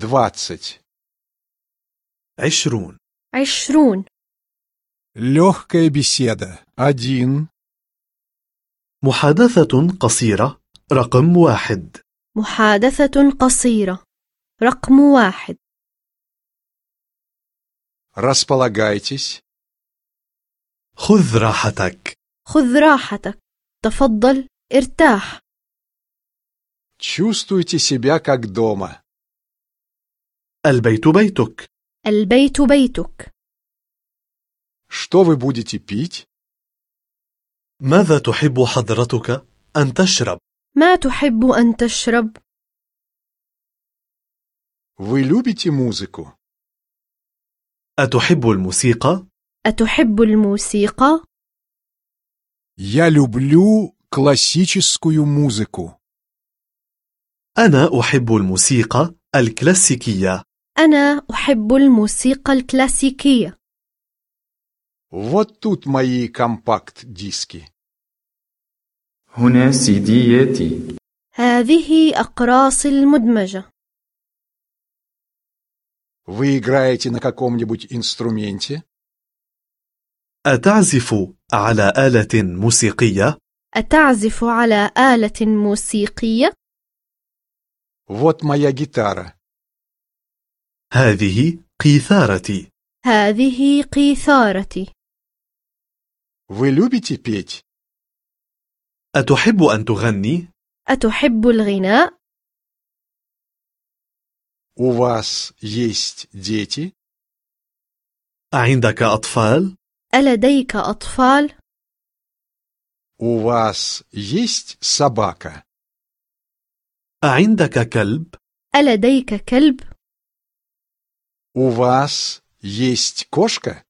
20. 20. 20. Легкая беседа. 1. محادثة قصيرة رقم 1. محادثة قصيرة رقم 1. Располагайтесь. خذ راحتك. خذ راحتك. تفضل ارتاح. Чувствуйте себя как дома. البيت بيتك. البيت بيتك. Что вы будете пить? ماذا تحب حضرتك أن تشرب؟ ما تحب أن تشرب؟ Вы любите музыку? أتحب الموسيقى؟ أتحب الموسيقى؟ Я люблю классическую музыку. أنا أحب الموسيقى الكلاسيكية. أنا أحب الموسيقى الكلاسيكية. Вот тут мои компакт-диски. هنا سيدياتي. هذه أقراص المدمجة. Вы играете на каком-нибудь инструменте? أتعزف على آلة موسيقية؟ أتعزف على آلة موسيقية؟ Вот моя гитара. هذه قيثارتي. هذه قيثارتي. Вы любите петь? أتحب أن تغني؟ أتحب الغناء؟ У вас есть дети? أعندك أطفال؟ ألديك أطفال؟ У вас есть собака? أعندك كلب؟ ألديك كلب؟ У вас есть кошка?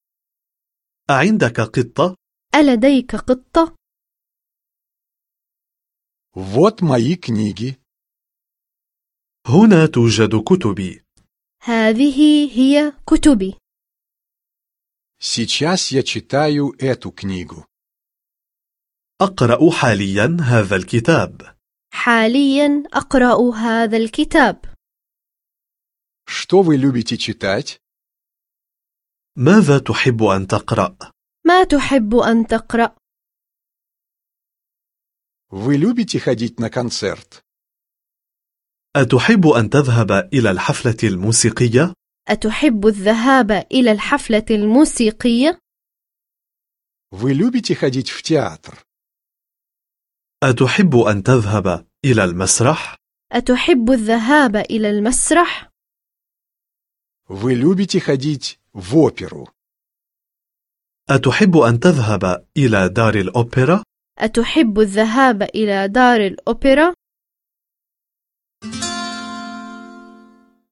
أعندك قطة؟ ألديك قطة؟ Вот мои книги. هنا توجد كتبي. هذه هي كتبي. Сейчас я читаю эту книгу. أقرأ حاليا هذا الكتاب. حاليا أقرأ هذا الكتاب. Что вы любите читать? ماذا تحب أن تقرأ؟ ما تحب أن تقرأ؟ Вы любите ходить на концерт? أتحب أن تذهب إلى الحفلة الموسيقية؟ أتحب الذهاب إلى الحفلة الموسيقية؟ Вы любите ходить в театр? أتحب أن تذهب إلى المسرح؟ أتحب الذهاب إلى المسرح؟ Вы любите ходить в оперу? أتحب أن تذهب إلى دار الأوبرا؟ أتحب الذهاب إلى دار الأوبرا؟